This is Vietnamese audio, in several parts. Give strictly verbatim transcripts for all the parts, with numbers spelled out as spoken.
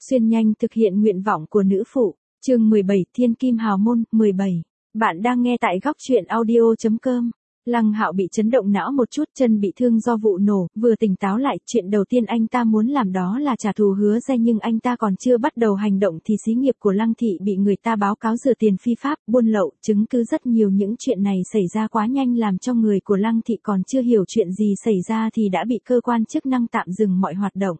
Xuyên nhanh thực hiện nguyện vọng của nữ phụ, chương mười bảy Thiên Kim Hào Môn, mười bảy. Bạn đang nghe tại góc truyện audio chấm com. Lăng Hạo bị chấn động não một chút, chân bị thương do vụ nổ, vừa tỉnh táo lại, chuyện đầu tiên anh ta muốn làm đó là trả thù Hứa Gia, nhưng anh ta còn chưa bắt đầu hành động thì xí nghiệp của Lăng thị bị người ta báo cáo rửa tiền phi pháp, buôn lậu, chứng cứ rất nhiều. Những chuyện này xảy ra quá nhanh làm cho người của Lăng thị còn chưa hiểu chuyện gì xảy ra thì đã bị cơ quan chức năng tạm dừng mọi hoạt động.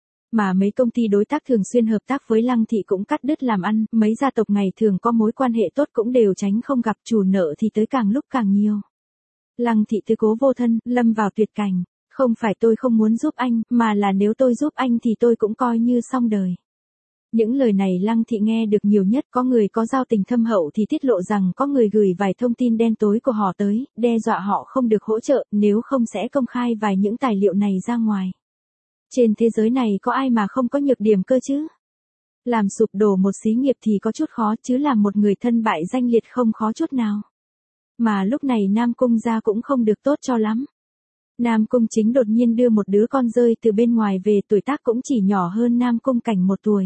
Mà mấy công ty đối tác thường xuyên hợp tác với Lăng thị cũng cắt đứt làm ăn, mấy gia tộc ngày thường có mối quan hệ tốt cũng đều tránh không gặp, chủ nợ thì tới càng lúc càng nhiều. Lăng thị tứ cố vô thân, lâm vào tuyệt cảnh. Không phải tôi không muốn giúp anh, mà là nếu tôi giúp anh thì tôi cũng coi như xong đời. Những lời này Lăng thị nghe được nhiều nhất, có người có giao tình thâm hậu thì tiết lộ rằng có người gửi vài thông tin đen tối của họ tới, đe dọa họ không được hỗ trợ, nếu không sẽ công khai vài những tài liệu này ra ngoài. Trên thế giới này có ai mà không có nhược điểm cơ chứ? Làm sụp đổ một xí nghiệp thì có chút khó, chứ làm một người thân bại danh liệt không khó chút nào. Mà lúc này Nam Cung gia cũng không được tốt cho lắm. Nam Cung Chính đột nhiên đưa một đứa con rơi từ bên ngoài về, tuổi tác cũng chỉ nhỏ hơn Nam Cung Cảnh một tuổi.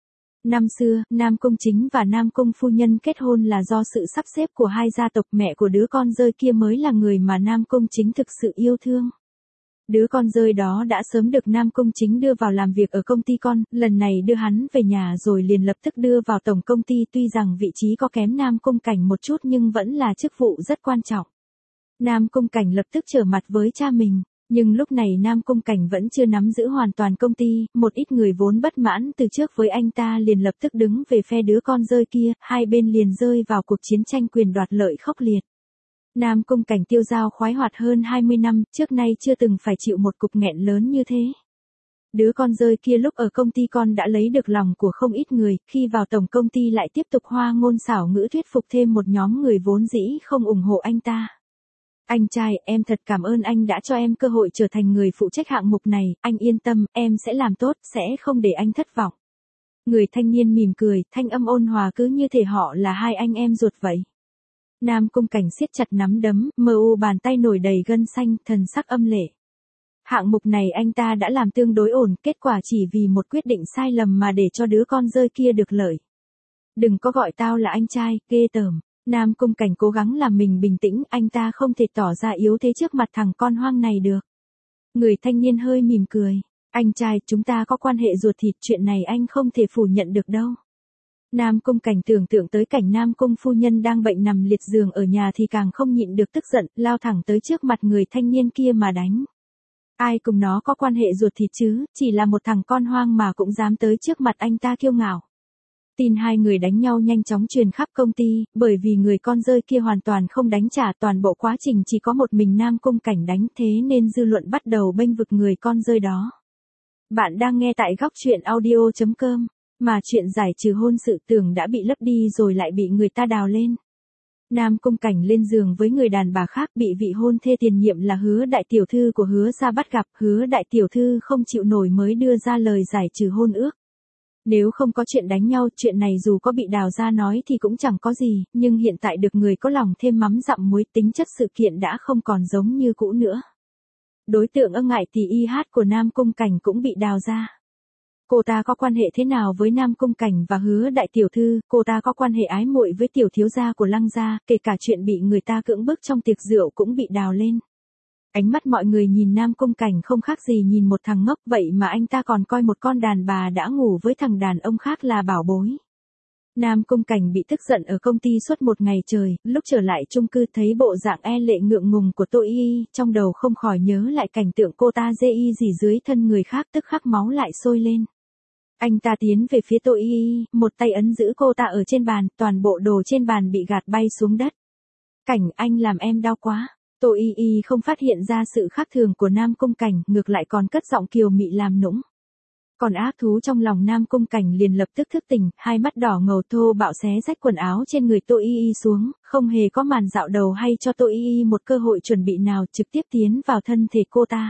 Năm xưa, Nam Cung Chính và Nam Cung phu nhân kết hôn là do sự sắp xếp của hai gia tộc, mẹ của đứa con rơi kia mới là người mà Nam Cung Chính thực sự yêu thương. Đứa con rơi đó đã sớm được Nam Cung Chính đưa vào làm việc ở công ty con, lần này đưa hắn về nhà rồi liền lập tức đưa vào tổng công ty, tuy rằng vị trí có kém Nam Cung Cảnh một chút nhưng vẫn là chức vụ rất quan trọng. Nam Cung Cảnh lập tức trở mặt với cha mình, nhưng lúc này Nam Cung Cảnh vẫn chưa nắm giữ hoàn toàn công ty, một ít người vốn bất mãn từ trước với anh ta liền lập tức đứng về phe đứa con rơi kia, hai bên liền rơi vào cuộc chiến tranh quyền đoạt lợi khốc liệt. Nam Cung Cảnh tiêu dao khoái hoạt hơn hai mươi năm, trước nay chưa từng phải chịu một cục nghẹn lớn như thế. Đứa con rơi kia lúc ở công ty con đã lấy được lòng của không ít người, khi vào tổng công ty lại tiếp tục hoa ngôn xảo ngữ thuyết phục thêm một nhóm người vốn dĩ không ủng hộ anh ta. Anh trai, em thật cảm ơn anh đã cho em cơ hội trở thành người phụ trách hạng mục này, anh yên tâm, em sẽ làm tốt, sẽ không để anh thất vọng. Người thanh niên mỉm cười, thanh âm ôn hòa cứ như thể họ là hai anh em ruột vậy. Nam Cung Cảnh siết chặt nắm đấm, mờ u bàn tay nổi đầy gân xanh, thần sắc âm lệ. Hạng mục này anh ta đã làm tương đối ổn, kết quả chỉ vì một quyết định sai lầm mà để cho đứa con rơi kia được lợi. Đừng có gọi tao là anh trai, ghê tởm. Nam Cung Cảnh cố gắng làm mình bình tĩnh, anh ta không thể tỏ ra yếu thế trước mặt thằng con hoang này được. Người thanh niên hơi mỉm cười. Anh trai, chúng ta có quan hệ ruột thịt, chuyện này anh không thể phủ nhận được đâu. Nam Cung Cảnh tưởng tượng tới cảnh Nam Cung phu nhân đang bệnh nằm liệt giường ở nhà thì càng không nhịn được tức giận, lao thẳng tới trước mặt người thanh niên kia mà đánh. Ai cùng nó có quan hệ ruột thịt chứ, chỉ là một thằng con hoang mà cũng dám tới trước mặt anh ta kiêu ngạo. Tin hai người đánh nhau nhanh chóng truyền khắp công ty, bởi vì người con rơi kia hoàn toàn không đánh trả, toàn bộ quá trình chỉ có một mình Nam Cung Cảnh đánh, thế nên dư luận bắt đầu bênh vực người con rơi đó. Bạn đang nghe tại góc truyện audio chấm com. Mà chuyện giải trừ hôn sự tưởng đã bị lấp đi rồi lại bị người ta đào lên. Nam Cung Cảnh lên giường với người đàn bà khác, bị vị hôn thê tiền nhiệm là Hứa đại tiểu thư của Hứa gia bắt gặp, Hứa đại tiểu thư không chịu nổi mới đưa ra lời giải trừ hôn ước. Nếu không có chuyện đánh nhau, chuyện này dù có bị đào ra nói thì cũng chẳng có gì, nhưng hiện tại được người có lòng thêm mắm dặm muối, tính chất sự kiện đã không còn giống như cũ nữa. Đối tượng ân ngại tỷ y hát của Nam Cung Cảnh cũng bị đào ra. Cô ta có quan hệ thế nào với Nam Cung Cảnh và Hứa đại tiểu thư, cô ta có quan hệ ái muội với tiểu thiếu gia của Lăng gia, kể cả chuyện bị người ta cưỡng bức trong tiệc rượu cũng bị đào lên. Ánh mắt mọi người nhìn Nam Cung Cảnh không khác gì nhìn một thằng ngốc, vậy mà anh ta còn coi một con đàn bà đã ngủ với thằng đàn ông khác là bảo bối. Nam Cung Cảnh bị tức giận ở công ty suốt một ngày trời, lúc trở lại chung cư thấy bộ dạng e lệ ngượng ngùng của Tô Y Y, trong đầu không khỏi nhớ lại cảnh tượng cô ta dê y gì dưới thân người khác, tức khắc máu lại sôi lên. Anh ta tiến về phía Tô Y Y, một tay ấn giữ cô ta ở trên bàn, toàn bộ đồ trên bàn bị gạt bay xuống đất. Cảnh, anh làm em đau quá. Tô Y Y không phát hiện ra sự khác thường của Nam Cung Cảnh, ngược lại còn cất giọng kiều mị làm nũng. Còn ác thú trong lòng Nam Cung Cảnh liền lập tức thức tỉnh, hai mắt đỏ ngầu thô bạo xé rách quần áo trên người Tô Y Y xuống, không hề có màn dạo đầu hay cho Tô Y Y một cơ hội chuẩn bị nào, trực tiếp tiến vào thân thể cô ta.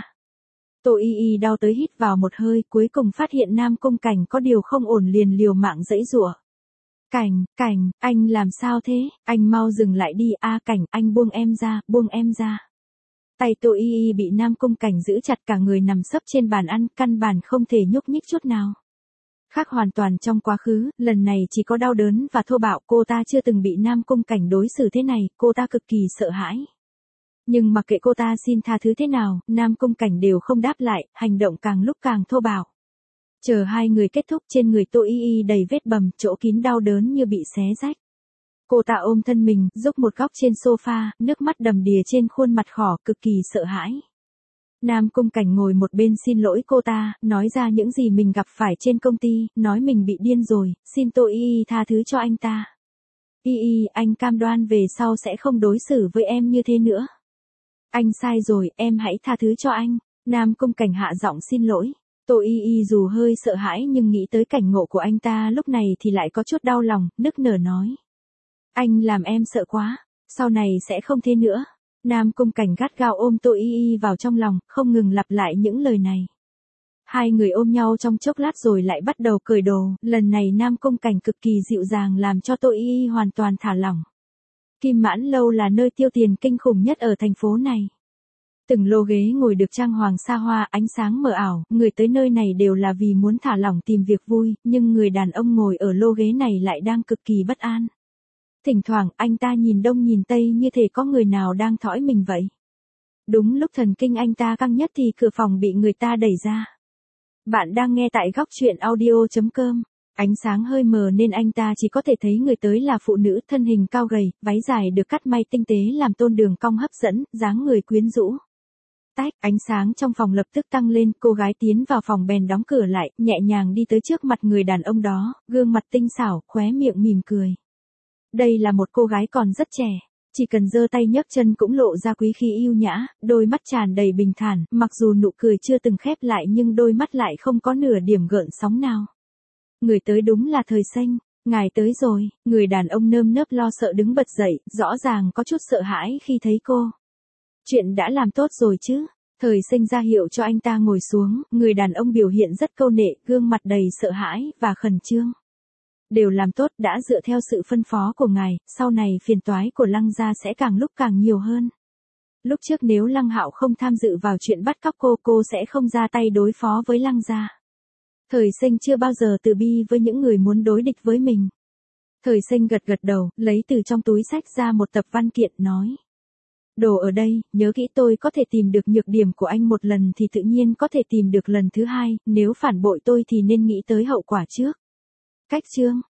Tô Y Y đau tới hít vào một hơi, cuối cùng phát hiện Nam Cung Cảnh có điều không ổn liền liều mạng giãy giụa. Cảnh, Cảnh, anh làm sao thế, anh mau dừng lại đi, a Cảnh, anh buông em ra, buông em ra. Tay Tô Y Y bị Nam Cung Cảnh giữ chặt, cả người nằm sấp trên bàn ăn, căn bản không thể nhúc nhích chút nào. Khác hoàn toàn trong quá khứ, lần này chỉ có đau đớn và thô bạo, cô ta chưa từng bị Nam Cung Cảnh đối xử thế này, cô ta cực kỳ sợ hãi. Nhưng mặc kệ cô ta xin tha thứ thế nào, Nam Cung Cảnh đều không đáp lại, hành động càng lúc càng thô bạo. Chờ hai người kết thúc, trên người Tô Y Y đầy vết bầm, chỗ kín đau đớn như bị xé rách. Cô ta ôm thân mình, giúp một góc trên sofa, nước mắt đầm đìa trên khuôn mặt khỏ, cực kỳ sợ hãi. Nam Cung Cảnh ngồi một bên xin lỗi cô ta, nói ra những gì mình gặp phải trên công ty, nói mình bị điên rồi, xin Tô Y Y tha thứ cho anh ta. Y Y, anh cam đoan về sau sẽ không đối xử với em như thế nữa. Anh sai rồi, em hãy tha thứ cho anh. Nam Cung Cảnh hạ giọng xin lỗi. Tô Y Y dù hơi sợ hãi nhưng nghĩ tới cảnh ngộ của anh ta lúc này thì lại có chút đau lòng, nức nở nói. Anh làm em sợ quá, sau này sẽ không thế nữa. Nam Cung Cảnh gắt gao ôm Tô Y Y vào trong lòng, không ngừng lặp lại những lời này. Hai người ôm nhau trong chốc lát rồi lại bắt đầu cởi đồ, lần này Nam Cung Cảnh cực kỳ dịu dàng làm cho Tô Y Y hoàn toàn thả lỏng. Kim Mãn Lâu là nơi tiêu tiền kinh khủng nhất ở thành phố này. Từng lô ghế ngồi được trang hoàng xa hoa, ánh sáng mờ ảo, người tới nơi này đều là vì muốn thả lỏng tìm việc vui, nhưng người đàn ông ngồi ở lô ghế này lại đang cực kỳ bất an. Thỉnh thoảng, anh ta nhìn đông nhìn tây như thể có người nào đang thõi mình vậy. Đúng lúc thần kinh anh ta căng nhất thì cửa phòng bị người ta đẩy ra. Bạn đang nghe tại góc truyện audio chấm com. Ánh sáng hơi mờ nên anh ta chỉ có thể thấy người tới là phụ nữ, thân hình cao gầy, váy dài được cắt may tinh tế làm tôn đường cong hấp dẫn, dáng người quyến rũ. Tách, ánh sáng trong phòng lập tức tăng lên, cô gái tiến vào phòng bèn đóng cửa lại, nhẹ nhàng đi tới trước mặt người đàn ông đó, gương mặt tinh xảo, khóe miệng mỉm cười. Đây là một cô gái còn rất trẻ, chỉ cần giơ tay nhấc chân cũng lộ ra quý khí yêu nhã, đôi mắt tràn đầy bình thản, mặc dù nụ cười chưa từng khép lại nhưng đôi mắt lại không có nửa điểm gợn sóng nào. Người tới đúng là Thời Xanh, ngài tới rồi, người đàn ông nơm nớp lo sợ đứng bật dậy, rõ ràng có chút sợ hãi khi thấy cô. Chuyện đã làm tốt rồi chứ? Thời Xanh ra hiệu cho anh ta ngồi xuống, người đàn ông biểu hiện rất câu nệ, gương mặt đầy sợ hãi và khẩn trương. Đều làm tốt, đã dựa theo sự phân phó của ngài, sau này phiền toái của Lăng gia sẽ càng lúc càng nhiều hơn. Lúc trước nếu Lăng Hạo không tham dự vào chuyện bắt cóc cô, cô sẽ không ra tay đối phó với Lăng gia. Thời Xanh chưa bao giờ từ bi với những người muốn đối địch với mình. Thời Xanh gật gật đầu, lấy từ trong túi sách ra một tập văn kiện, nói. Đồ ở đây, nhớ kỹ, tôi có thể tìm được nhược điểm của anh một lần thì tự nhiên có thể tìm được lần thứ hai, nếu phản bội tôi thì nên nghĩ tới hậu quả trước. Cách chương,